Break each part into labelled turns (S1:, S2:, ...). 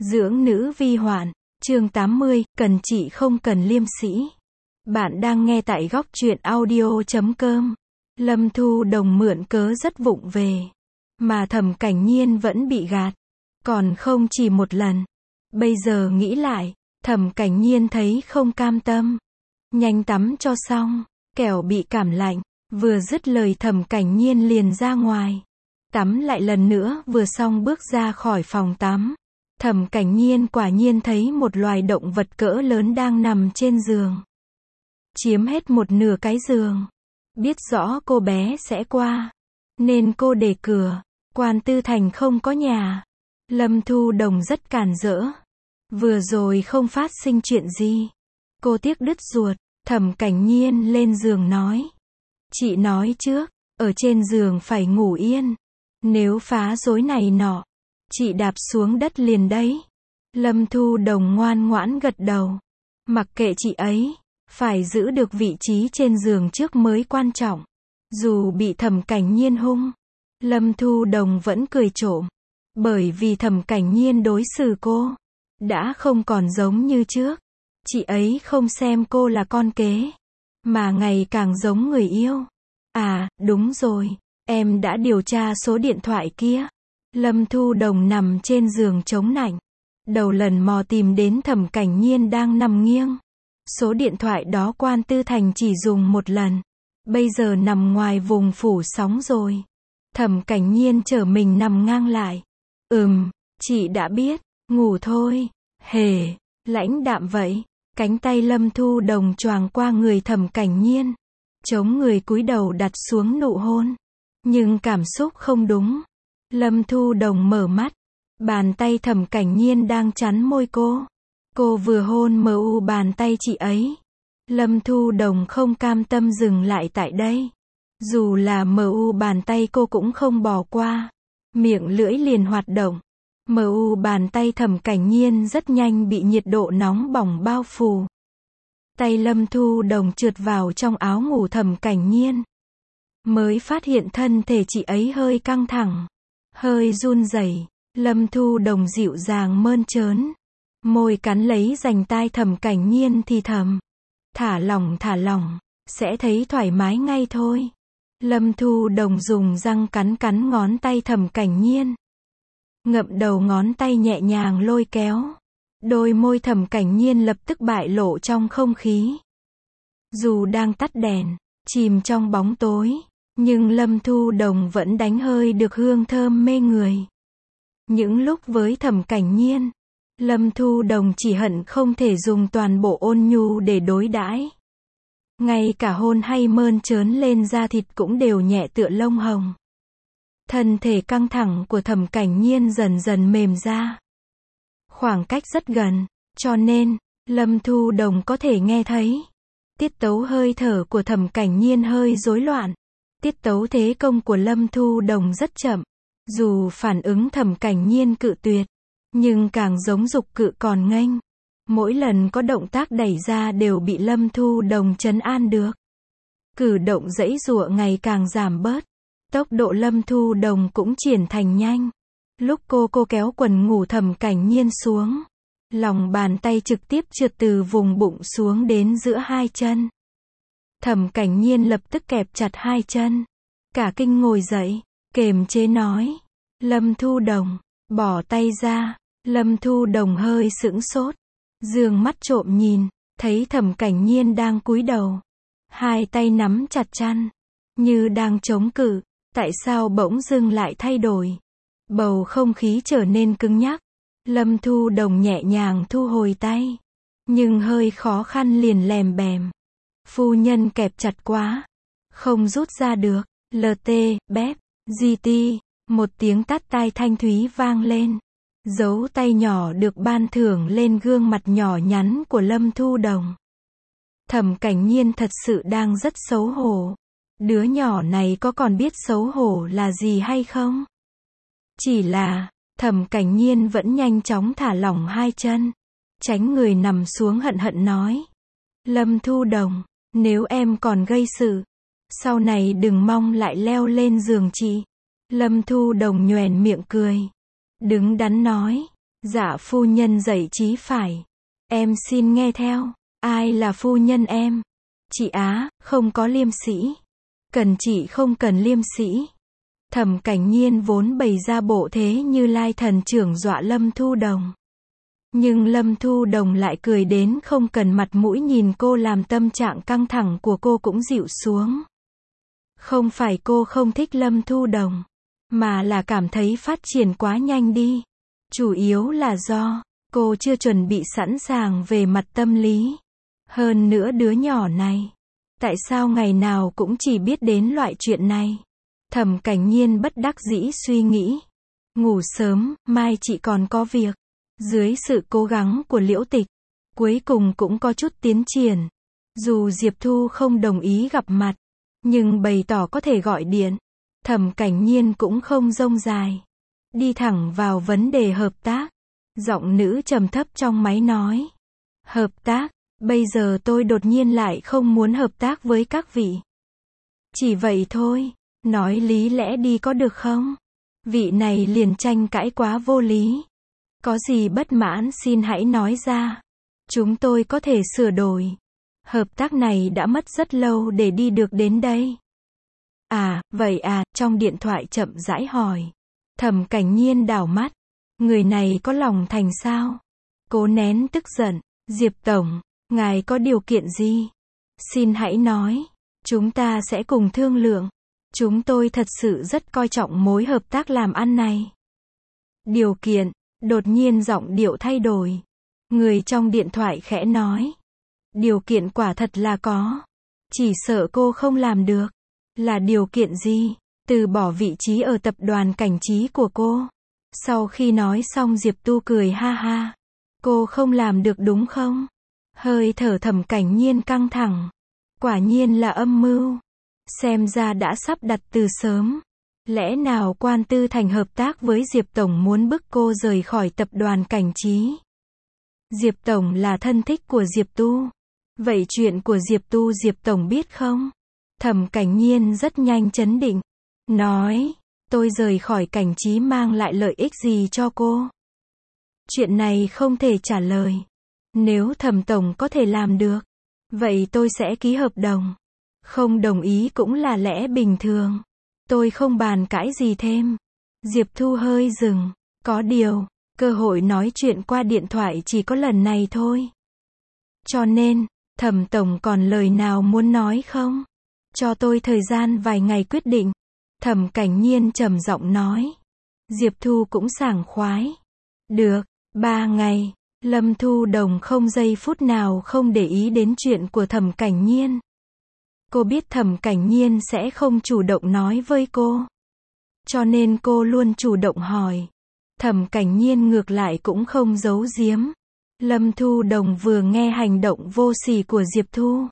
S1: Dưỡng nữ vi hoạn, chương 80, cần chị không cần liêm sĩ. Bạn đang nghe tại góc truyện audio.com. Lâm Thu Đồng mượn cớ rất vụng về, mà Thẩm Cảnh Nhiên vẫn bị gạt, còn không chỉ một lần. Bây giờ nghĩ lại, Thẩm Cảnh Nhiên thấy không cam tâm. Nhanh tắm cho xong, kẻo bị cảm lạnh. Vừa dứt lời Thẩm Cảnh Nhiên liền ra ngoài. Tắm lại lần nữa, vừa xong bước ra khỏi phòng tắm. Thẩm Cảnh Nhiên quả nhiên thấy một loài động vật cỡ lớn đang nằm trên giường, chiếm hết một nửa cái giường. Biết rõ cô bé sẽ qua, nên cô để cửa. Quan Tư Thành không có nhà. Lâm Thu Đồng rất cản rỡ. Vừa rồi không phát sinh chuyện gì. Cô tiếc đứt ruột. Thẩm Cảnh Nhiên lên giường nói. Chị nói trước, ở trên giường phải ngủ yên. Nếu phá rối này nọ, chị đạp xuống đất liền đấy. Lâm Thu Đồng ngoan ngoãn gật đầu. Mặc kệ chị ấy, phải giữ được vị trí trên giường trước mới quan trọng. Dù bị Thẩm Cảnh Nhiên hung, Lâm Thu Đồng vẫn cười trộm. Bởi vì Thẩm Cảnh Nhiên đối xử cô đã không còn giống như trước. Chị ấy không xem cô là con kế, mà ngày càng giống người yêu. À, đúng rồi, em đã điều tra số điện thoại kia. Lâm Thu Đồng nằm trên giường chống nạnh, đầu lần mò tìm đến Thẩm Cảnh Nhiên đang nằm nghiêng. Số điện thoại đó Quan Tư Thành chỉ dùng một lần, bây giờ nằm ngoài vùng phủ sóng rồi. Thẩm Cảnh Nhiên trở mình nằm ngang lại. Chị đã biết, ngủ thôi. Hề, lãnh đạm vậy. Cánh tay Lâm Thu Đồng choàng qua người Thẩm Cảnh Nhiên, chống người cúi đầu đặt xuống nụ hôn. Nhưng cảm xúc không đúng. Lâm Thu Đồng mở mắt, bàn tay Thẩm Cảnh Nhiên đang chắn môi cô. Cô vừa hôn bàn tay chị ấy. Lâm Thu Đồng không cam tâm dừng lại tại đây. Dù là bàn tay cô cũng không bỏ qua. Miệng lưỡi liền hoạt động. Bàn tay Thẩm Cảnh Nhiên rất nhanh bị nhiệt độ nóng bỏng bao phủ. Tay Lâm Thu Đồng trượt vào trong áo ngủ Thẩm Cảnh Nhiên. Mới phát hiện thân thể chị ấy hơi căng thẳng, hơi run rẩy. Lâm Thu Đồng dịu dàng mơn trớn, môi cắn lấy rành tai Thẩm Cảnh Nhiên thì thầm. Thả lỏng, sẽ thấy thoải mái ngay thôi. Lâm Thu Đồng dùng răng cắn ngón tay Thẩm Cảnh Nhiên. Ngậm đầu ngón tay nhẹ nhàng lôi kéo. Đôi môi Thẩm Cảnh Nhiên lập tức bại lộ trong không khí. Dù đang tắt đèn, chìm trong bóng tối, nhưng Lâm Thu Đồng vẫn đánh hơi được hương thơm mê người. Những lúc với Thẩm Cảnh Nhiên, Lâm Thu Đồng chỉ hận không thể dùng toàn bộ ôn nhu để đối đãi. Ngay cả hôn hay mơn trớn lên da thịt cũng đều nhẹ tựa lông hồng. Thân thể căng thẳng của Thẩm Cảnh Nhiên dần dần mềm ra. Khoảng cách rất gần, cho nên, Lâm Thu Đồng có thể nghe thấy. Tiết tấu hơi thở của Thẩm Cảnh Nhiên hơi rối loạn. Tiết tấu thế công của Lâm Thu Đồng rất chậm. Dù phản ứng Thẩm Cảnh Nhiên cự tuyệt, nhưng càng giống giục cự còn nghênh. Mỗi lần có động tác đẩy ra đều bị Lâm Thu Đồng trấn an được. Cử động giãy giụa ngày càng giảm bớt. Tốc độ Lâm Thu Đồng cũng triển thành nhanh. Lúc cô kéo quần ngủ Thẩm Cảnh Nhiên xuống, lòng bàn tay trực tiếp trượt từ vùng bụng xuống đến giữa hai chân. Thẩm Cảnh Nhiên lập tức kẹp chặt hai chân. Cả kinh ngồi dậy, kềm chế nói. Lâm Thu Đồng, bỏ tay ra. Lâm Thu Đồng hơi sững sốt, dương mắt trộm nhìn, thấy Thẩm Cảnh Nhiên đang cúi đầu, hai tay nắm chặt chăn, như đang chống cự. Tại sao bỗng dưng lại thay đổi? Bầu không khí trở nên cứng nhắc. Lâm Thu Đồng nhẹ nhàng thu hồi tay, nhưng hơi khó khăn liền lèm bèm. Phu nhân kẹp chặt quá, không rút ra được. LT, bép, GT, một tiếng tát tai thanh thúy vang lên. Dấu tay nhỏ được ban thưởng lên gương mặt nhỏ nhắn của Lâm Thu Đồng. Thẩm Cảnh Nhiên thật sự đang rất xấu hổ. Đứa nhỏ này có còn biết xấu hổ là gì hay không? Chỉ là, Thẩm Cảnh Nhiên vẫn nhanh chóng thả lỏng hai chân, tránh người nằm xuống hận hận nói. Lâm Thu Đồng, nếu em còn gây sự, sau này đừng mong lại leo lên giường chị. Lâm Thu Đồng nhoẻn miệng cười, đứng đắn nói. Dạ phu nhân dạy chí phải. Em xin nghe theo. Ai là phu nhân em? Chị Á, không có liêm sĩ. Cần chị không cần liêm sĩ. Thẩm Cảnh Nhiên vốn bày ra bộ thế Như Lai thần trưởng dọa Lâm Thu Đồng. Nhưng Lâm Thu Đồng lại cười đến không cần mặt mũi nhìn cô, làm tâm trạng căng thẳng của cô cũng dịu xuống. Không phải cô không thích Lâm Thu Đồng, mà là cảm thấy phát triển quá nhanh đi. Chủ yếu là do cô chưa chuẩn bị sẵn sàng về mặt tâm lý. Hơn nữa đứa nhỏ này, tại sao ngày nào cũng chỉ biết đến loại chuyện này? Thẩm Cảnh Nhiên bất đắc dĩ suy nghĩ. Ngủ sớm, mai chị còn có việc. Dưới sự cố gắng của Liễu Tịch, cuối cùng cũng có chút tiến triển. Dù Diệp Thu không đồng ý gặp mặt, nhưng bày tỏ có thể gọi điện. Thẩm Cảnh Nhiên cũng không rông dài, đi thẳng vào vấn đề hợp tác. Giọng nữ trầm thấp trong máy nói. Hợp tác, bây giờ tôi đột nhiên lại không muốn hợp tác với các vị. Chỉ vậy thôi, nói lý lẽ đi có được không? Vị này liền tranh cãi quá vô lý. Có gì bất mãn xin hãy nói ra. Chúng tôi có thể sửa đổi. Hợp tác này đã mất rất lâu để đi được đến đây. À, vậy à, trong điện thoại chậm rãi hỏi. Thẩm Cảnh Nhiên đảo mắt. Người này có lòng thành sao? Cố nén tức giận. Diệp Tổng, ngài có điều kiện gì? Xin hãy nói. Chúng ta sẽ cùng thương lượng. Chúng tôi thật sự rất coi trọng mối hợp tác làm ăn này. Điều kiện. Đột nhiên giọng điệu thay đổi. Người trong điện thoại khẽ nói. Điều kiện quả thật là có. Chỉ sợ cô không làm được. Là điều kiện gì? Từ bỏ vị trí ở tập đoàn Cảnh Trí của cô. Sau khi nói xong Diệp Tu cười ha ha. Cô không làm được đúng không? Hơi thở Thẩm Cảnh Nhiên căng thẳng. Quả nhiên là âm mưu. Xem ra đã sắp đặt từ sớm. Lẽ nào Quan Tư Thành hợp tác với Diệp Tổng muốn bức cô rời khỏi tập đoàn Cảnh Trí? Diệp Tổng là thân thích của Diệp Tu. Vậy chuyện của Diệp Tu Diệp Tổng biết không? Thẩm Cảnh Nhiên rất nhanh chấn định. Nói, tôi rời khỏi Cảnh Trí mang lại lợi ích gì cho cô? Chuyện này không thể trả lời. Nếu Thẩm Tổng có thể làm được, vậy tôi sẽ ký hợp đồng. Không đồng ý cũng là lẽ bình thường. Tôi không bàn cãi gì thêm. Diệp Thu hơi dừng. Có điều, cơ hội nói chuyện qua điện thoại chỉ có lần này thôi. Cho nên, Thẩm Tổng còn lời nào muốn nói không? Cho tôi thời gian vài ngày quyết định. Thẩm Cảnh Nhiên trầm giọng nói. Diệp Thu cũng sảng khoái. Được, 3 ngày. Lâm Thu Đồng không giây phút nào không để ý đến chuyện của Thẩm Cảnh Nhiên. Cô biết Thẩm Cảnh Nhiên sẽ không chủ động nói với cô. Cho nên cô luôn chủ động hỏi. Thẩm Cảnh Nhiên ngược lại cũng không giấu giếm. Lâm Thu Đồng vừa nghe hành động vô sỉ của Diệp Thu,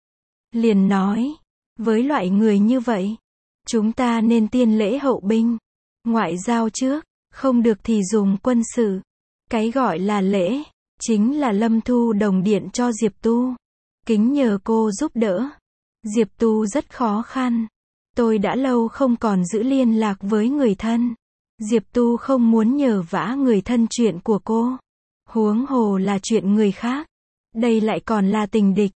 S1: liền nói. Với loại người như vậy, chúng ta nên tiên lễ hậu binh. Ngoại giao trước, không được thì dùng quân sự. Cái gọi là lễ, chính là Lâm Thu Đồng điện cho Diệp Tu. Kính nhờ cô giúp đỡ. Diệp Tu rất khó khăn. Tôi đã lâu không còn giữ liên lạc với người thân. Diệp Tu không muốn nhờ vả người thân chuyện của cô. Huống hồ là chuyện người khác. Đây lại còn là tình địch.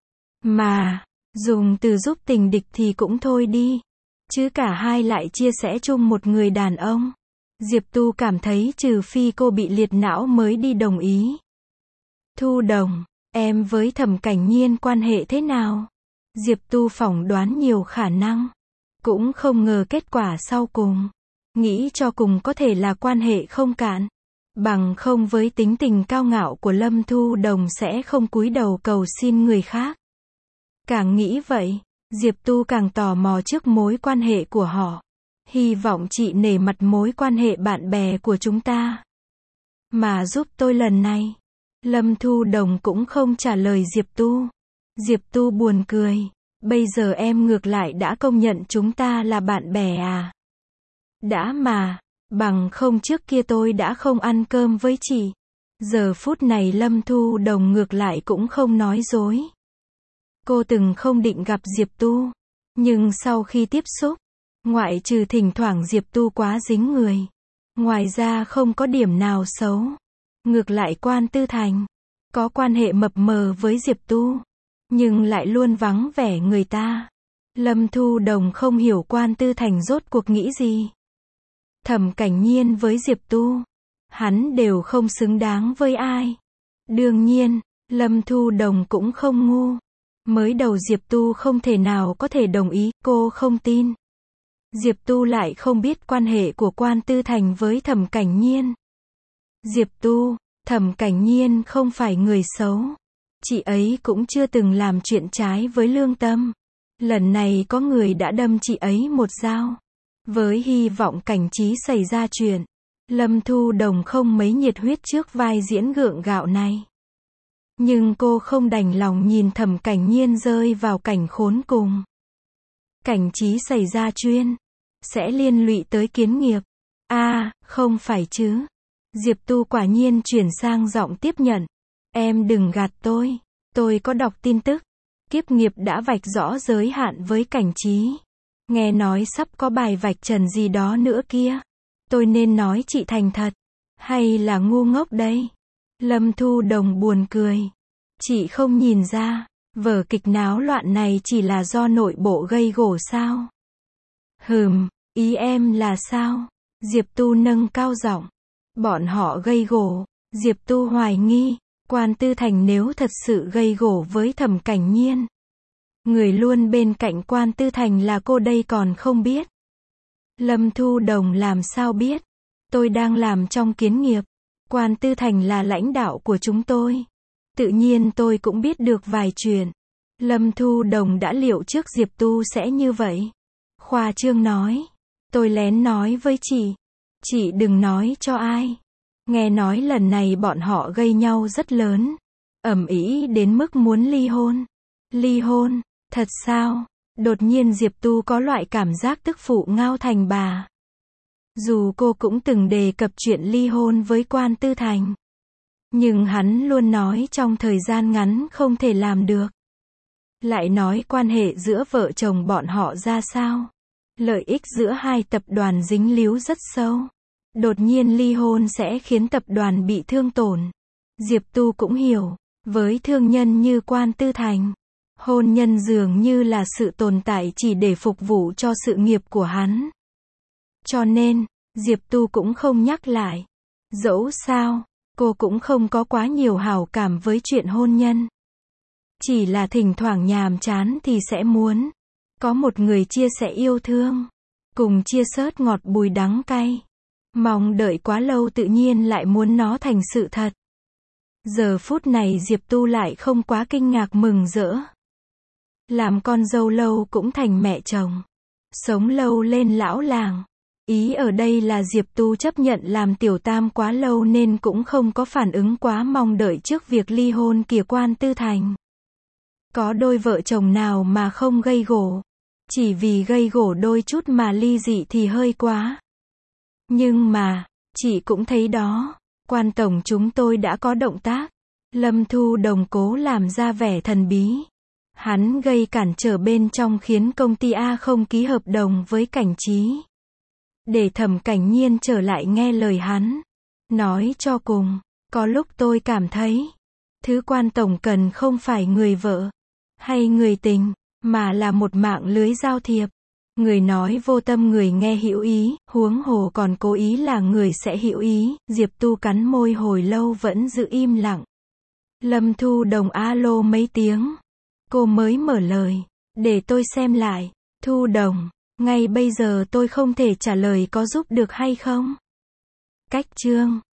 S1: Mà, dùng từ giúp tình địch thì cũng thôi đi. Chứ cả hai lại chia sẻ chung một người đàn ông. Diệp Tu cảm thấy trừ phi cô bị liệt não mới đi đồng ý. Thu Đồng, em với Thẩm Cảnh Nhiên quan hệ thế nào? Diệp Tu phỏng đoán nhiều khả năng. Cũng không ngờ kết quả sau cùng. Nghĩ cho cùng có thể là quan hệ không cạn. Bằng không với tính tình cao ngạo của Lâm Thu Đồng sẽ không cúi đầu cầu xin người khác. Càng nghĩ vậy, Diệp Tu càng tò mò trước mối quan hệ của họ. Hy vọng chị nể mặt mối quan hệ bạn bè của chúng ta. Mà giúp tôi lần này. Lâm Thu Đồng cũng không trả lời Diệp Tu. Diệp Tu buồn cười. Bây giờ em ngược lại đã công nhận chúng ta là bạn bè à? Đã mà, bằng không trước kia tôi đã không ăn cơm với chị. Giờ phút này Lâm Thu Đồng ngược lại cũng không nói dối. Cô từng không định gặp Diệp Tu. Nhưng sau khi tiếp xúc, ngoại trừ thỉnh thoảng Diệp Tu quá dính người, ngoài ra không có điểm nào xấu. Ngược lại Quan Tư Thành, có quan hệ mập mờ với Diệp Tu, nhưng lại luôn vắng vẻ người ta. Lâm Thu Đồng không hiểu Quan Tư Thành rốt cuộc nghĩ gì. Thẩm Cảnh Nhiên với Diệp Tu, hắn đều không xứng đáng với ai. Đương nhiên, Lâm Thu Đồng cũng không ngu. Mới đầu Diệp Tu không thể nào có thể đồng ý, cô không tin. Diệp Tu lại không biết quan hệ của Quan Tư Thành với Thẩm Cảnh Nhiên. Diệp Tu, Thẩm Cảnh Nhiên không phải người xấu. Chị ấy cũng chưa từng làm chuyện trái với lương tâm. Lần này có người đã đâm chị ấy một dao. Với hy vọng Cảnh Trí xảy ra chuyện, Lâm Thu Đồng không mấy nhiệt huyết trước vai diễn gượng gạo này. Nhưng cô không đành lòng nhìn Thẩm Cảnh Nhiên rơi vào cảnh khốn cùng. Cảnh Trí xảy ra chuyện, sẽ liên lụy tới Kiến Nghiệp. Không phải chứ. Diệp Tu quả nhiên chuyển sang giọng tiếp nhận. Em đừng gạt tôi có đọc tin tức. Kiếp Nghiệp đã vạch rõ giới hạn với Cảnh Trí. Nghe nói sắp có bài vạch trần gì đó nữa kia. Tôi nên nói chị thành thật, hay là ngu ngốc đây? Lâm Thu Đồng buồn cười. Chị không nhìn ra, vở kịch náo loạn này chỉ là do nội bộ gây gổ sao? Ý em là sao? Diệp Tu nâng cao giọng. Bọn họ gây gổ. Diệp Tu hoài nghi, Quan Tư Thành nếu thật sự gây gổ với Thẩm Cảnh Nhiên, người luôn bên cạnh Quan Tư Thành là cô đây còn không biết. Lâm Thu Đồng làm sao biết? Tôi đang làm trong Kiến Nghiệp. Quan Tư Thành là lãnh đạo của chúng tôi. Tự nhiên tôi cũng biết được vài chuyện. Lâm Thu Đồng đã liệu trước Diệp Tu sẽ như vậy. Khoa trương nói. Tôi lén nói với chị. Chị đừng nói cho ai. Nghe nói lần này bọn họ gây nhau rất lớn. Ầm ĩ đến mức muốn ly hôn. Ly hôn? Thật sao? Đột nhiên Diệp Tu có loại cảm giác tức phụ ngao thành bà. Dù cô cũng từng đề cập chuyện ly hôn với Quan Tư Thành, nhưng hắn luôn nói trong thời gian ngắn không thể làm được. Lại nói quan hệ giữa vợ chồng bọn họ ra sao? Lợi ích giữa hai tập đoàn dính líu rất sâu. Đột nhiên ly hôn sẽ khiến tập đoàn bị thương tổn. Diệp Tu cũng hiểu, với thương nhân như Quan Tư Thành, hôn nhân dường như là sự tồn tại chỉ để phục vụ cho sự nghiệp của hắn. Cho nên, Diệp Tu cũng không nhắc lại. Dẫu sao, cô cũng không có quá nhiều hảo cảm với chuyện hôn nhân. Chỉ là thỉnh thoảng nhàm chán thì sẽ muốn có một người chia sẻ yêu thương, cùng chia sớt ngọt bùi đắng cay. Mong đợi quá lâu tự nhiên lại muốn nó thành sự thật. Giờ phút này Diệp Tu lại không quá kinh ngạc mừng rỡ. Làm con dâu lâu cũng thành mẹ chồng. Sống lâu lên lão làng. Ý ở đây là Diệp Tu chấp nhận làm tiểu tam quá lâu nên cũng không có phản ứng quá mong đợi trước việc ly hôn kìa Quan Tư Thành. Có đôi vợ chồng nào mà không gây gổ. Chỉ vì gây gổ đôi chút mà ly dị thì hơi quá. Nhưng mà, chị cũng thấy đó, Quan tổng chúng tôi đã có động tác. Lâm Thu Đồng cố làm ra vẻ thần bí. Hắn gây cản trở bên trong khiến công ty A không ký hợp đồng với Cảnh Trí. Để Thẩm Cảnh Nhiên trở lại nghe lời hắn. Nói cho cùng, có lúc tôi cảm thấy, thứ Quan tổng cần không phải người vợ, hay người tình, mà là một mạng lưới giao thiệp. Người nói vô tâm người nghe hữu ý, huống hồ còn cố ý là người sẽ hữu ý. Diệp Tu cắn môi hồi lâu vẫn giữ im lặng. Lâm Thu Đồng alo mấy tiếng. Cô mới mở lời. Để tôi xem lại. Thu Đồng, ngay bây giờ tôi không thể trả lời có giúp được hay không? Cách chương